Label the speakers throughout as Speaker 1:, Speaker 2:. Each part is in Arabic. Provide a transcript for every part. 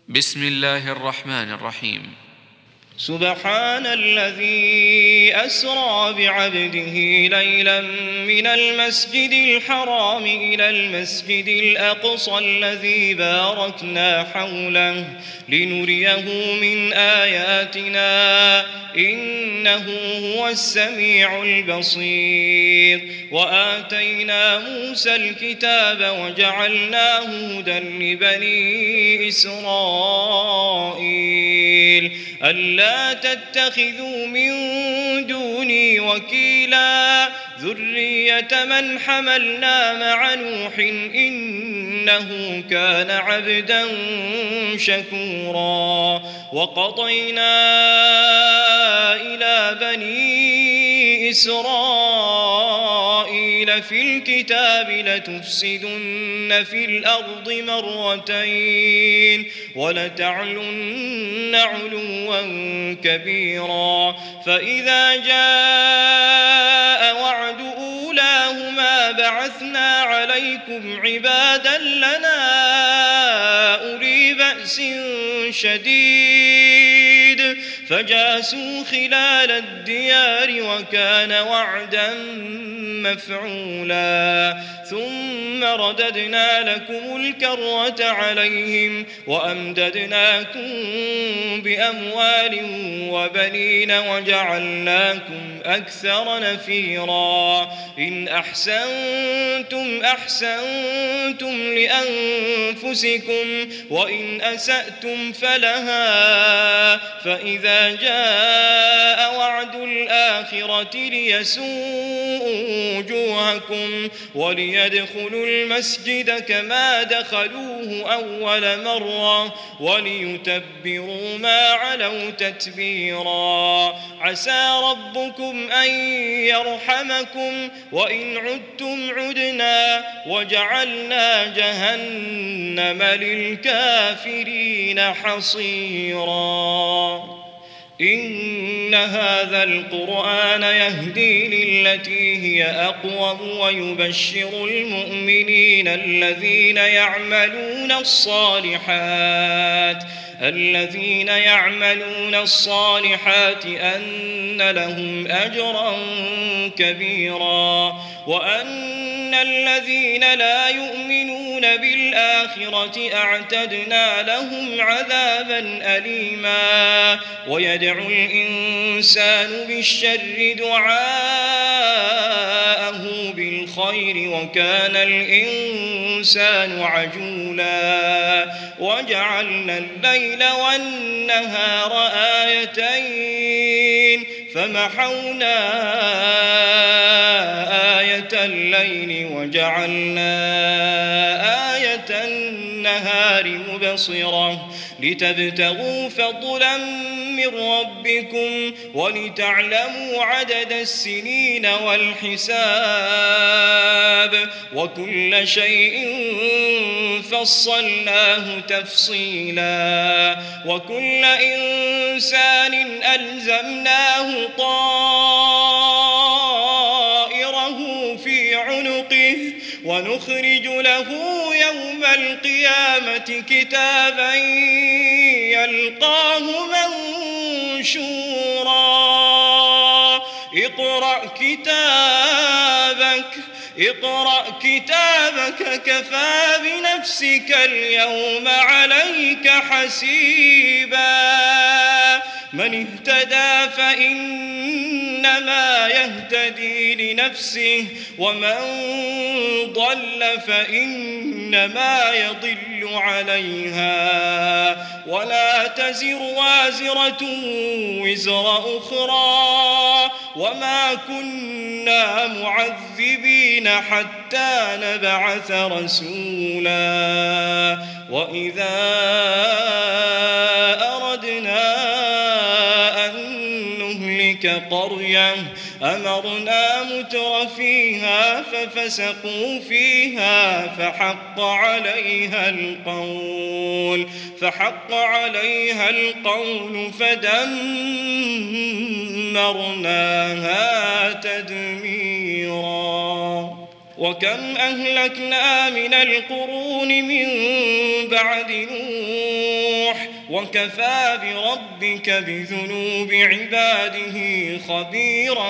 Speaker 1: بسم الله الرحمن الرحيم.
Speaker 2: سبحان الذي أسرى بعبده ليلا من المسجد الحرام إلى المسجد الأقصى الذي باركنا حوله لنريه من آياتنا إنه هو السميع البصير. وآتينا موسى الكتاب وجعلناه هدى لبني إسرائيل ألا تتخذوا من دوني وكيلا ذرية من حملنا مع نوح إنه كان عبدا شكورا. وقضينا إلى بني إسرائيل في الكتاب لتفسدن في الأرض مرتين ولتعلن علوا كبيرا. فإذا جاء وعد أولاهما بعثنا عليكم عبادا لنا أولي بأس شديد فجاسوا خلال الديار وكان وعدا مفعولا. ثم رددنا لكم الكرة عليهم وأمددناكم بأموال وبنين وجعلناكم أكثر نفيرا. إن أحسنتم أحسنتم لأنفسكم وإن أسأتم فلها. فإذا جاء وعد الآخرة ليسوءوا وجوهكم وليدخلوا المسجد كما دخلوه أول مرة وليتبروا ما علوا تتبيرا. عسى ربكم أن يرحمكم وإن عدتم عدنا وجعلنا جهنم للكافرين حصيرا. إن هذا القرآن يهدي للتي هي أقوم ويبشر المؤمنين الذين يعملون الصالحات أن لهم أجرا كبيرا وأن الذين لا يؤمنون بالآخرة أعتدنا لهم عذابا أليما. ويدعو الإنسان بالشر دعاءه بالخير وكان الإنسان عجولا. وجعلنا الليل والنهار آيتين فمحونا آية الليل وجعلنا آية النهار مبصرة لتبتغوا فضلا من ربكم ولتعلموا عدد السنين والحساب وكل شيء فصلناه تفصيلا. وكل إنسان ألزمناه طائره في عنقه ونخرج له يوم القيامة كتابا يلقاه منشورا. اقرأ كتابك كفى بنفسك اليوم عليك حسيبا. من اهتدى فإنما يهتدي لنفسه ومن ضل فإنما يضل عليها ولا تزر وازرة وزر أخرى وما كنا معذبين حتى نبعث رسولا. وإذا أردنا أن نهلك قرية أمرنا متر فيها ففسقوا فيها فحق عليها القول فدمرناها تدميرا. وكم أهلكنا من القرون من بعد نوح وكفى بربك بذنوب عباده خبيرا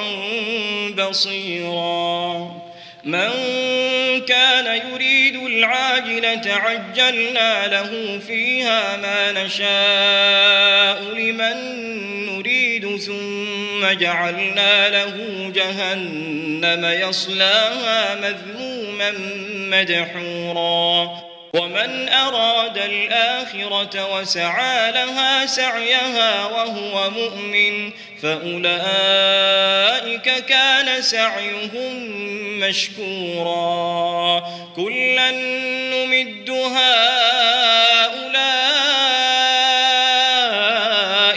Speaker 2: بصيرا من كان يريد العاجلة عجلنا له فيها ما نشاء لمن نريد ثم جعلنا له جهنم يصلاها مذموما مدحورا ومن أراد الآخرة وسعى لها سعيها وهو مؤمن فأولئك كان سعيهم مشكورا كلا نمد هؤلاء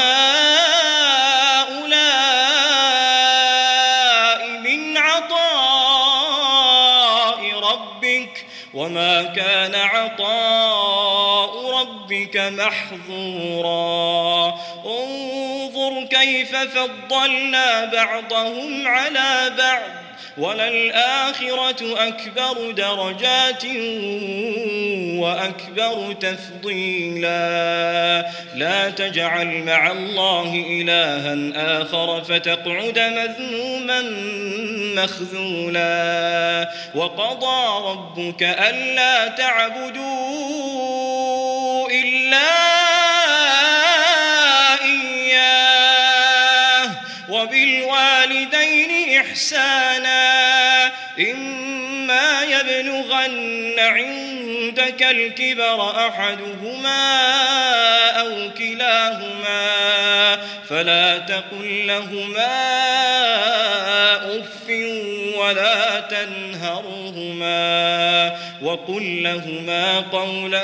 Speaker 2: وهؤلاء من عطاء ربك وما كان عطاء ربك محظورا انظر كيف فضلنا بعضهم على بعض وللآخرة أكبر درجات وأكبر تفضيلا لا تجعل مع الله إلها آخر فتقعد مذموما مخذولا وقضى ربك ألا تعبدوا إلا إياه وبالوالدين إحسانا إما يبلغن عندك الكبر أحدهما أو كلاهما فلا تقل لهما أف ولا تنهرهما وقل لهما قولا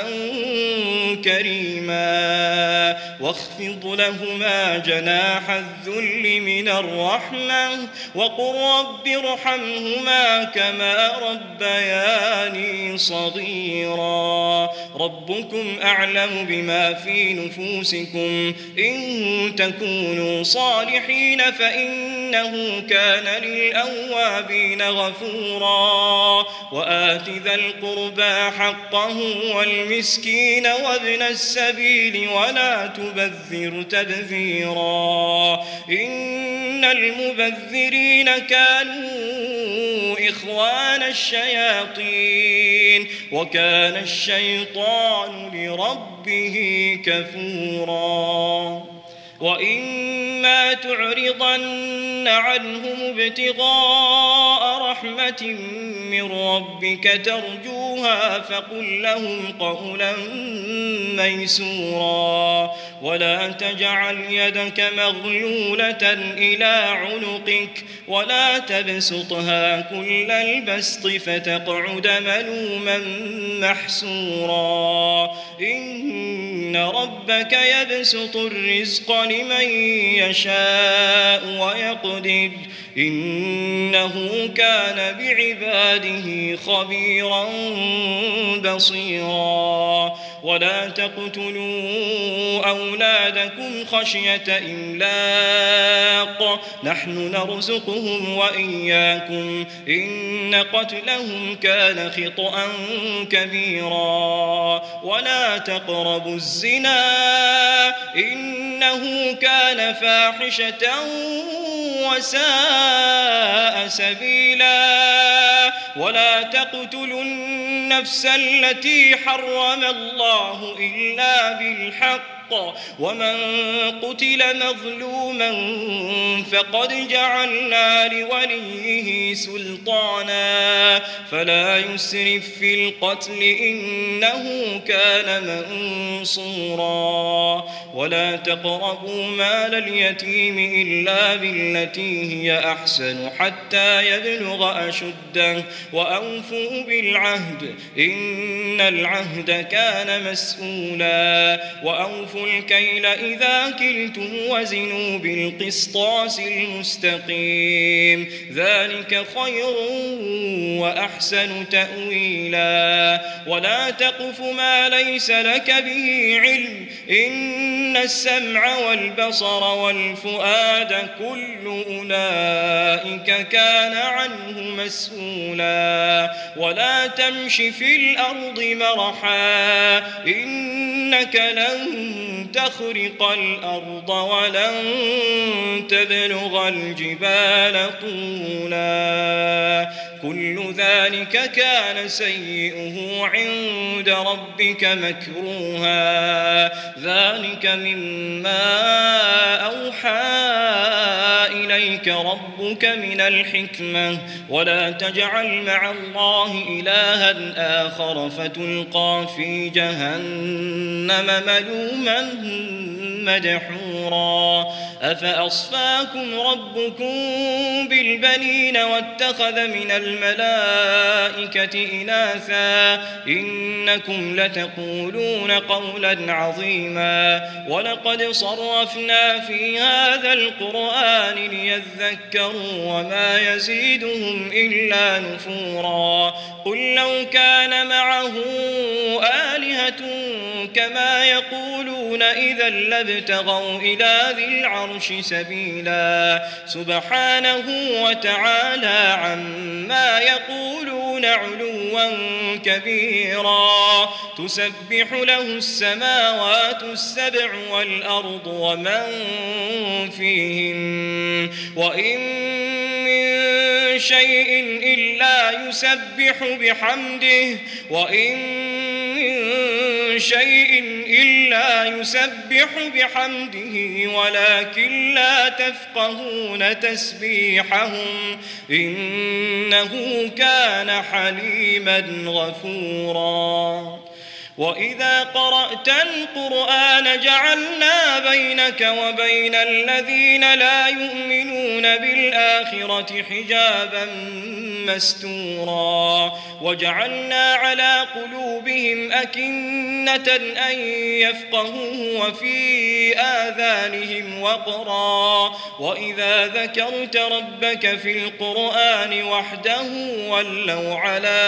Speaker 2: كريما واخفض لهما جناح الذل من الرحمة وقل رب ارحمهما كما ربياني صغيرا ربكم أعلم بما في نفوسكم إن تكونوا صالحين فإنه كان للأوابين غفورا وآت ذا القربى حقه والمسكين وابن السبيل ولا تبذر تبذيرا إن المبذرين كانوا إخوان الشياطين وكان الشيطان لربه كفورا وإما تعرضن عنهم ابتغاء رحمة من ربك ترجوها فقل لهم قولا ميسورا ولا تجعل يدك مغلولة إلى عنقك ولا تبسطها كل البسط فتقعد ملوما محسورا إن ربك يبسط الرزق لمن يشاء ويقدر إنه كان بعباده خبيرا بصيرا ولا تقتلوا أولادكم خشية إملاق نحن نرزقهم وإياكم إن قتلهم كان خطأ كبيرا ولا تقربوا الزنا إنه كان فاحشة وساء سبيلا ولا تقتلوا النفس التي حرم الله إلا بالحق ومن قتل مظلوما فقد جعلنا لوليه سلطانا فلا يسرف في القتل إنه كان منصورا ولا تقربوا مال اليتيم إلا بالتي هي أحسن حتى يبلغ أشده وأوفوا بالعهد إن العهد كان مسؤولا وأوفوا الكيل إذا كلتم وزنوا بالقسطاس المستقيم ذلك خير وأحسن تأويلا ولا تقف ما ليس لك به علم إن السمع والبصر والفؤاد كل أولئك كان عنه مسؤولا ولا تمش في الأرض مرحا إنك لن تخرق الأرض ولن تبلغ الجبال طولا كل ذلك كان سيئه عند ربك مكروها ذلك مما أوحى إليك ربك من الحكمة ولا تجعل مع الله إلها آخر فتلقى في جهنم ملوما مدحورا أفأصفاكم ربكم بالبنين واتخذ من الملائكة إناثا إنكم لتقولون قولا عظيما ولقد صرفنا في هذا القرآن ليذكروا وما يزيدهم إلا نفورا قل لو كان معه آلهة كما يقولون إذا لابتغوا إلى ذي العرش سبيلا سبحانه وتعالى عما يقولون علوا كبيرا تسبح له السماوات السبع والأرض ومن فيهن وإن من شيء إلا يسبح بحمده ولكن لا تفقهون تسبيحهم إنه كان حليما غفورا وإذا قرأت القرآن جعلنا بينك وبين الذين لا يؤمنون بالآخرة حجابا مستورا وجعلنا على قلوبهم أكنة أن يفقهوه وفي آذانهم وقرا وإذا ذكرت ربك في القرآن وحده ولوا على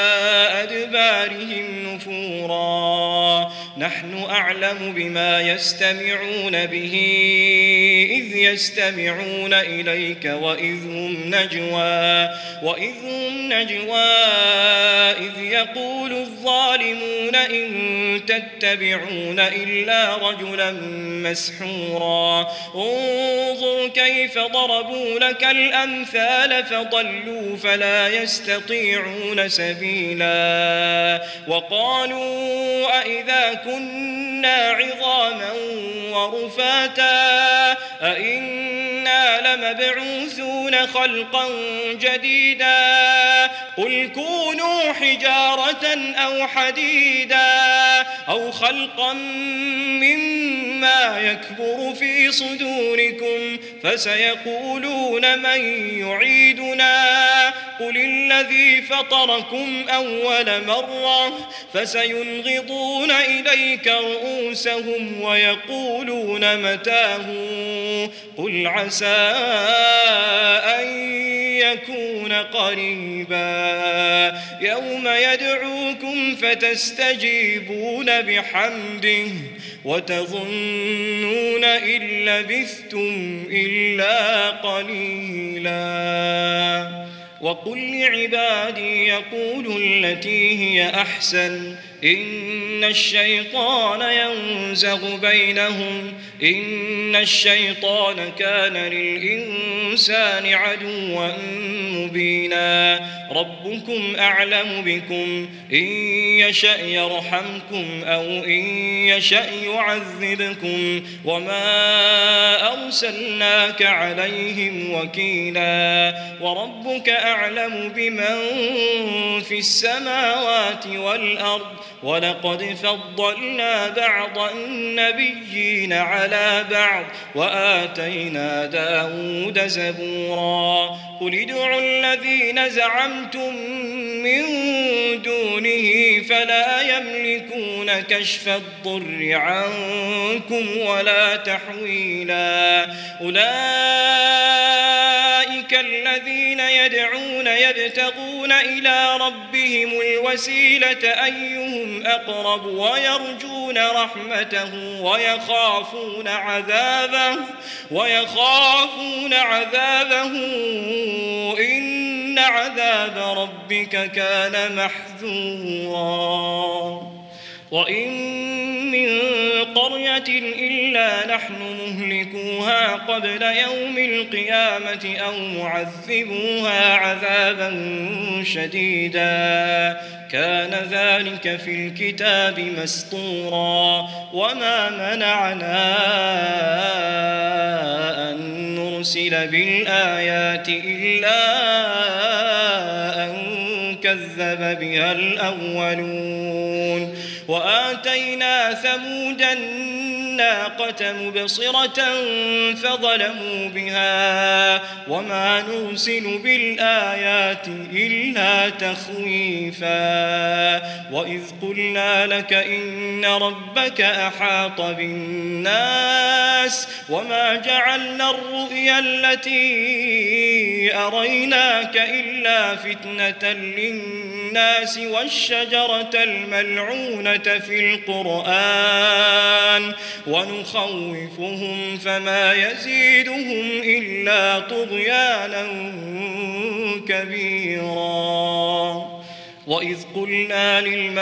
Speaker 2: أدبارهم نفورا نحن أعلم بما يستمعون به إذ يستمعون إليك وإذ هم نجوى إذ يقول الظالمون إن تتبعون إلا رجلا مسحورا انظر كيف ضربوا لك الأمثال فضلوا فلا يستطيعون سبيلا وقالوا أئذا كنا عظاما ورفاتا أئنا لمبعوثون خلقا جديدا قل كونوا حجارة أو حديدا أو خلقا مما يكبر في صدوركم فسيقولون من يعيدنا قل الذي فطركم أول مرة فسينغضون إليك رؤوسهم ويقولون متاه قل عسى أن يكون قريبا يوم يدعوكم فتستجيبون بحمده وتظنون إن لبثتم إلا قليلا وقل لعبادي يقولوا التي هي أحسن إن الشيطان ينزغ بينهم إن الشيطان كان للإنسان عدوا مبينا ربكم أعلم بكم إن يشأ يرحمكم أو إن يشأ يعذبكم وما أرسلناك عليهم وكيلا وربك أعلم بمن في السماوات والأرض ولقد فضلنا بعض النبيين على بعض وآتينا داود زبورا قل ادعوا الذين زعمتم من دونه فلا يملكون كشف الضر عنكم ولا تحويلا أولئك الذين يدعون يبتغون إلى ربهم الوسيلة أيهم أقرب ويرجون يرجون رحمته ويخافون عذابه إن عذاب ربك كان محذورا وإن من قرية إلا نحن مهلكوها قبل يوم القيامة أو معذبوها عذابا شديدا كان ذلك في الكتاب مسطورا وما منعنا أن نرسل بالآيات إلا أن كذب بها الأولون وآتينا ثمود الناقة مبصرة فظلموا بها وما نرسل بالآيات إلا تخويفا وإذ قلنا لك إن ربك أحاط بالناس وما جعلنا الرؤيا التي أريناك إلا فتنة للناس والشجرة الملعونة في القرآن ونخوفهم فما يزيدهم إلا طغيانا كبيرا وإذ قلنا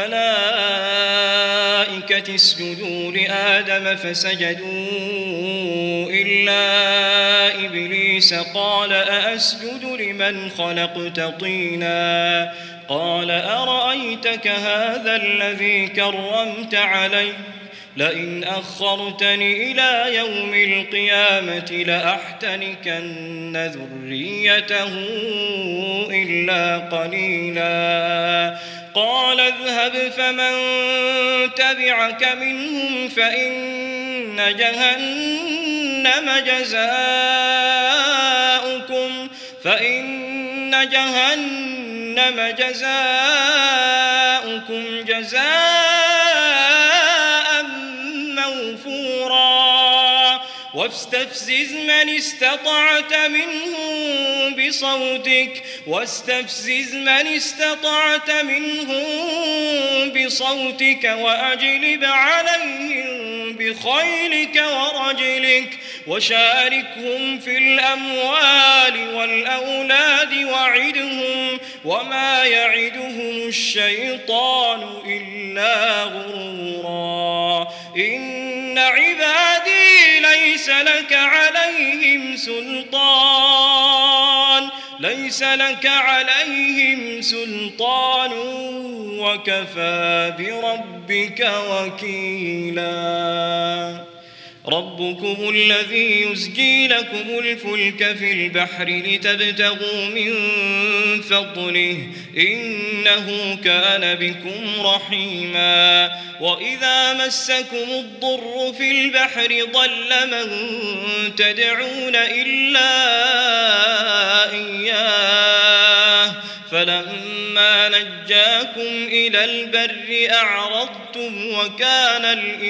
Speaker 2: للملائكة اسجدوا لآدم فسجدوا إلا إبليس قال أأسجد لمن خلقت طينا قال أرأيتك هذا الذي كرمت علي لئن أخرتني إلى يوم القيامة لأحتنكن ذريته إلا قليلا قال اذهب فمن تبعك منهم فإن جهنم جزاؤكم جزاء موفورا واستفزز من استطعت منهم بصوتك وأجلب عليهم بخيلك ورجلك وشاركهم في الأموال والأولاد وعدهم وما يعدهم الشيطان إلا غرورا إن عبادي ليس لك عليهم سلطان وكفى بربك وكيلا ربكم الذي يزجي لكم الفلك في البحر لتبتغوا من فضله إنه كان بكم رحيما وإذا مسكم الضر في البحر ضل من تدعون إلا إياه فلما نجاكم إلى البر أعرضتم وكان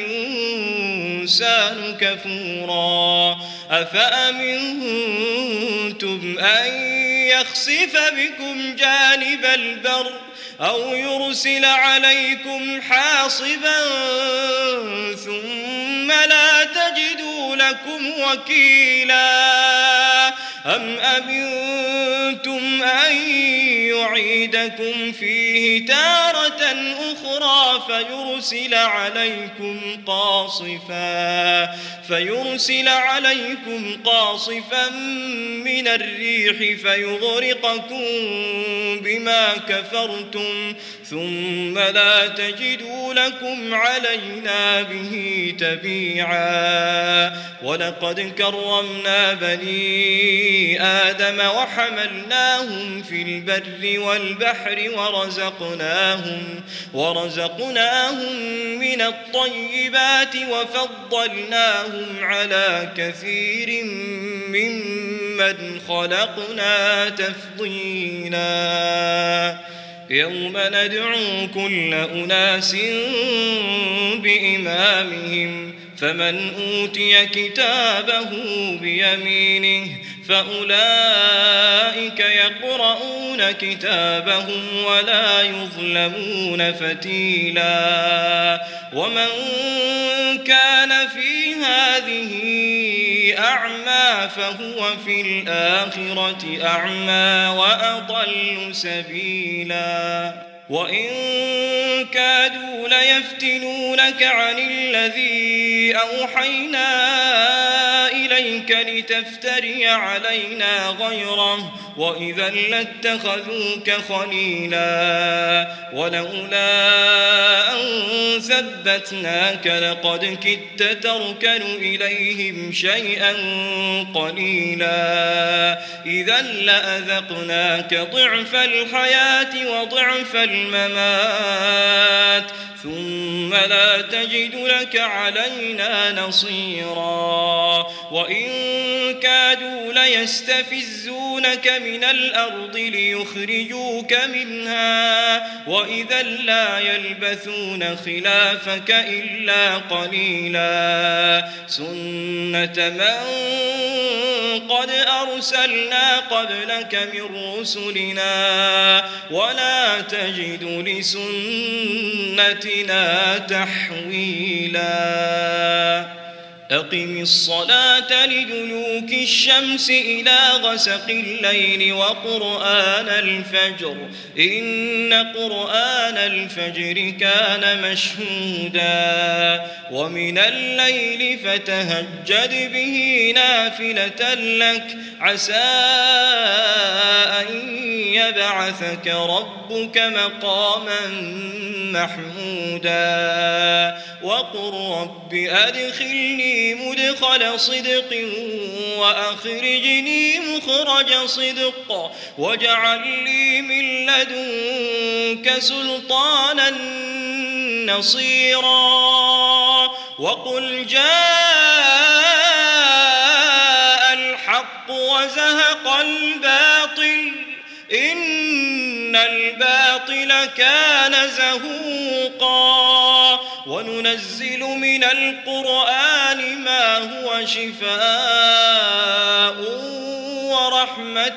Speaker 2: الإنسان كفورا أفأمنتم أن يخسف بكم جانب البر أو يرسل عليكم حاصبا ثم لا تجدوا لكم وكيلا أم أمنتم أن يعيدكم فيه تارة أخرى فيرسل عليكم قاصفا من الريح فيغرقكم بما كفرتم ثم لا تجدوا لكم علينا به تبيعا ولقد كرمنا بني آدم وحملناهم في البر والبحر ورزقناهم من الطيبات وفضلناهم على كثير ممن خلقنا تفضيلا يوم ندعو كل أناس بإمامهم فمن أوتي كتابه بيمينه فأولئك يقرؤون كتابهم ولا يظلمون فتيلا ومن كان في هذه أعمى فهو في الآخرة أعمى وأضل سبيلا وإن كادوا ليفتنونك عن الذي أوحينا إليك لتفتري علينا غيره وإذا لاتخذوك خليلا ولولا أن ثبتناك لقد كدت تركن إليهم شيئا قليلا إذا لأذقناك ضعف الحياة وضعف الممات ثم لا تجد لك علينا نصيرا وإن كادوا ليستفزونك من الأرض ليخرجوك منها وإذا لا يلبثون خلافك إلا قليلا سنة من قد أرسلنا قبلك من رسلنا ولا تجد لسنتنا تحويلا أقم الصلاة لدلوك الشمس إلى غسق الليل وقرآن الفجر إن قرآن الفجر كان مشهودا ومن الليل فتهجد به نافلة لك عسى أن يبعثك ربك مقاما محمودا وقل رب أدخلني مدخل صدق وأخرجني مخرج صدق واجعل لي من لدنك سلطانا نصيرا وقل جاء الحق وزهق الباطل إن الباطل كان زهوقا وننزل من القرآن ما هو شفاء ورحمة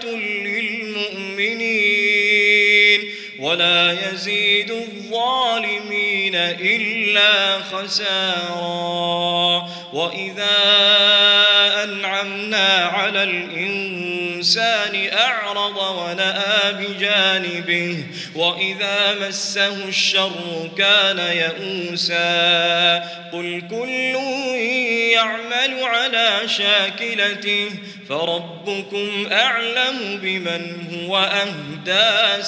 Speaker 2: للمؤمنين ولا يزيد الظالمين إلا خسارا وإذا أنعمنا على الإنسان أعرض ونأى بجانبه وإذا مسه الشر كان يئوسا قل كل يعمل على شاكلته فربكم أعلم بمن هو أهدى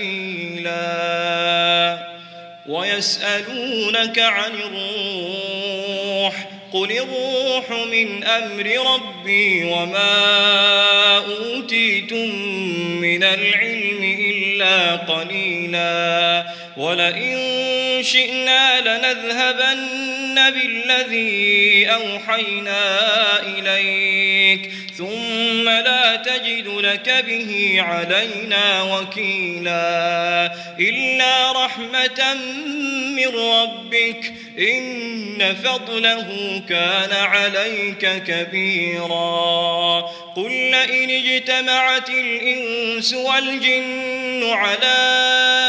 Speaker 2: سبيلا ويسألونك عن الروح قل الروح من أمر ربي وما أوتيتم من العلم إلا قليلا ولئن شئنا لنذهبن بالذي أوحينا إليك ثم لا تجد لك به علينا وكيلا إلا رحمة من ربك إن فضله كان عليك كبيرا قل لئن اجتمعت الإنس والجن على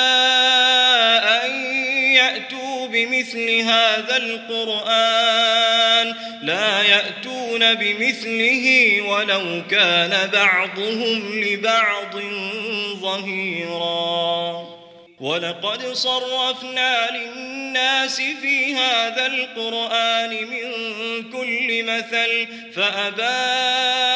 Speaker 2: أن يأتوا بمثل هذا القرآن لا يأتون بمثله ولو كان بعضهم لبعض ظهيرا ولقد صرفنا للناس في هذا القرآن من كل مثل فأبى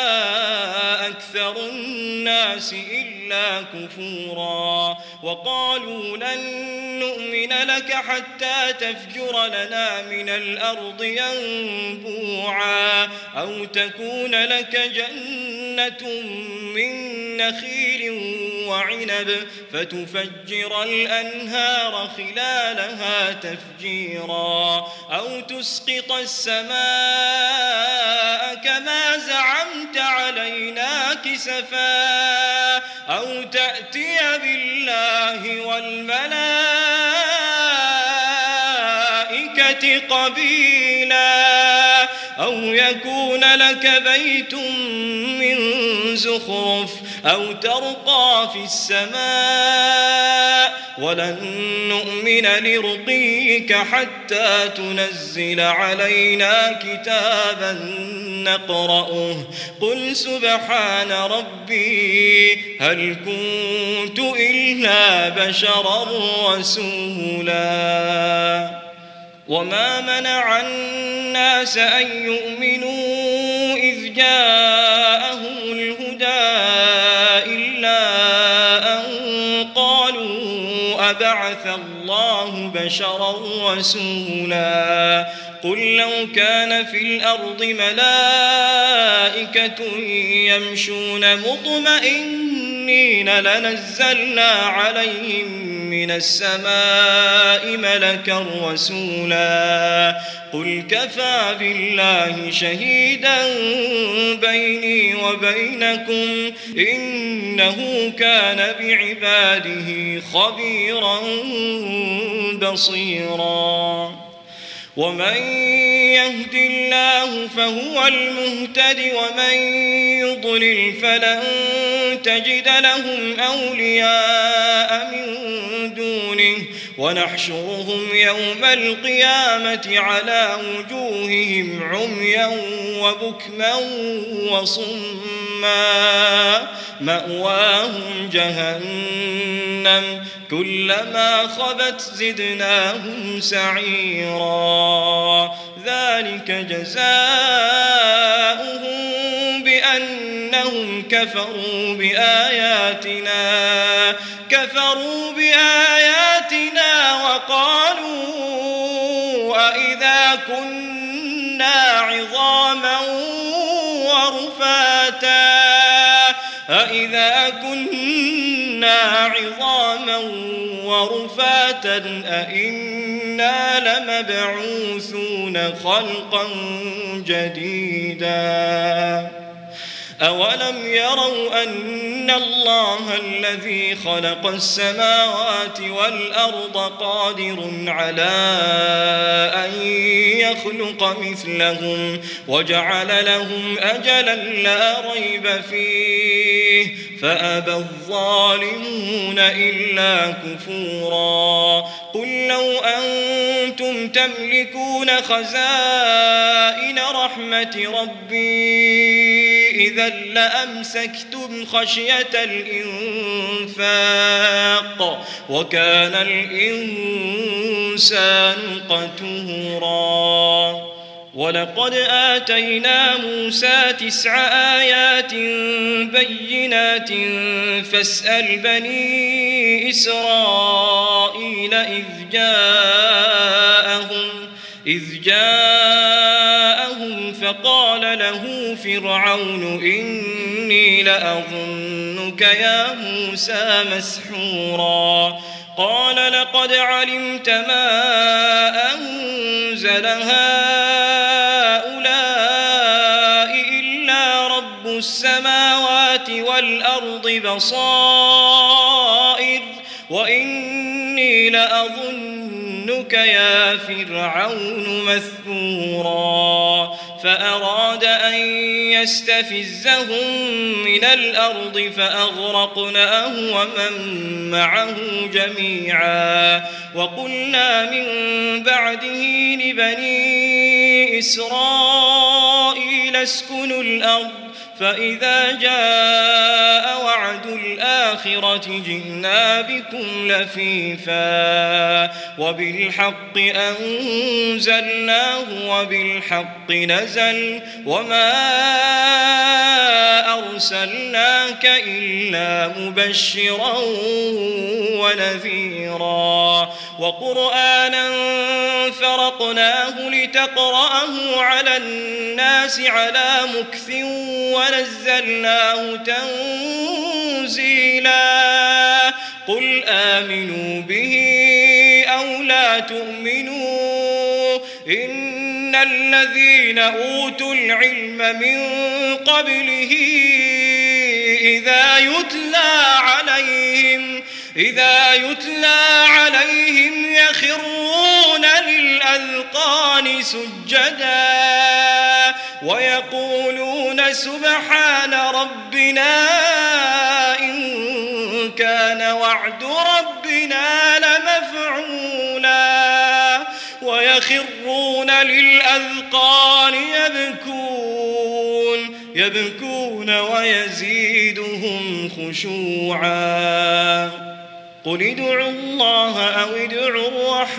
Speaker 2: أكثر الناس إلا كفورا وقالوا لن نؤمن لك حتى تفجر لنا من الأرض ينبوعا أو تكون لك جنة من نخيل وعنب فتفجر الأنهار خلالها تفجيرا أو تسقط السماء كما زعمت علينا كسفا أو تأتي بالله والملائكة قبيلا أو يكون لك بيت من زخرف أو ترقى في السماء ولن نؤمن لرقيك حتى تنزل علينا كتابا نقرأه قل سبحان ربي هل كنت إلا بشرا رسولا وما منع الناس أن يؤمنوا إذ جاءهم الهدى إلا أن قالوا أبعث الله بشرا رسولا قل لو كان في الأرض ملائكة يمشون مطمئنين لنزلنا عليهم من السماء ملكا رسولا قل كفى بالله شهيدا بيني وبينكم إنه كان بعباده خبيرا بصيرا ومن يهد الله فهو المهتد ومن يضلل فلن تجد لهم أولياء من دونه ونحشرهم يوم القيامة على وجوههم عميا وبكما وصما مأواهم جهنم كلما خبت زدناهم سعيرا ذلك جزاؤهم بأنهم كفروا بآياتنا وقالوا أإذا كنا عظاما ورفاتا أئنا لمبعوثون خلقا جديدا أولم يروا أن الله الذي خلق السماوات والأرض قادر على أن يخلق مثلهم وجعل لهم أجلا لا ريب فيه فأبى الظالمون إلا كفورا قل لو أنتم تملكون خزائن رحمة ربي إذا لأمسكتم خشية الإنفاق وكان الإنسان قتورا ولقد آتينا موسى 9 آيات بينات فاسأل بني إسرائيل إذ جاءهم فقال له فرعون إني لأظنك يا موسى مسحورا قال لقد علمت ما أنزل هؤلاء إلا رب السماوات والأرض بصائر وإني لأظنك يا فرعون مثبورا فأراد أن يستفزهم من الأرض فأغرقناه ومن معه جميعا وقلنا من بعده لبني إسرائيل اسكنوا الأرض فإذا جاء وعد الآخرة جئنا بكم لفيفا وبالحق أنزلناه وبالحق نزل وما أرسلناك إلا مبشرا ونذيرا وقرآنا فرقناه لتقرأه على الناس على مكث ونزلناه تنزيلا قل آمنوا به أو لا تؤمنوا إن الذين أوتوا العلم من قبله إذا يتلى عليهم يخرون للأذقان سجدا ويقولون سبحان ربنا إن كان وعد ربنا لمفعولا ويخرون للأذقان يبكون ويزيدهم خشوعا قل ادعوا الله أو ادعوا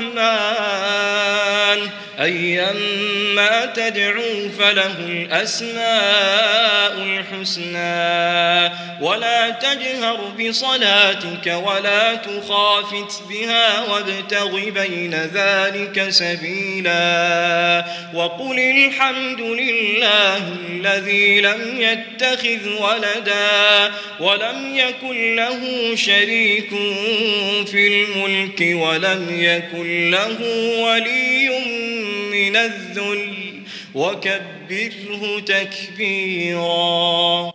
Speaker 2: الرحمن أيما تدعوا فله الأسماء الحسنى ولا تجهر بصلاتك ولا تخافت بها وابتغ بين ذلك سبيلا وقل الحمد لله الذي لم يتخذ ولدا ولم يكن له شريك في الملك ولم يكن له ولي من الذل وكبره تكبيرا.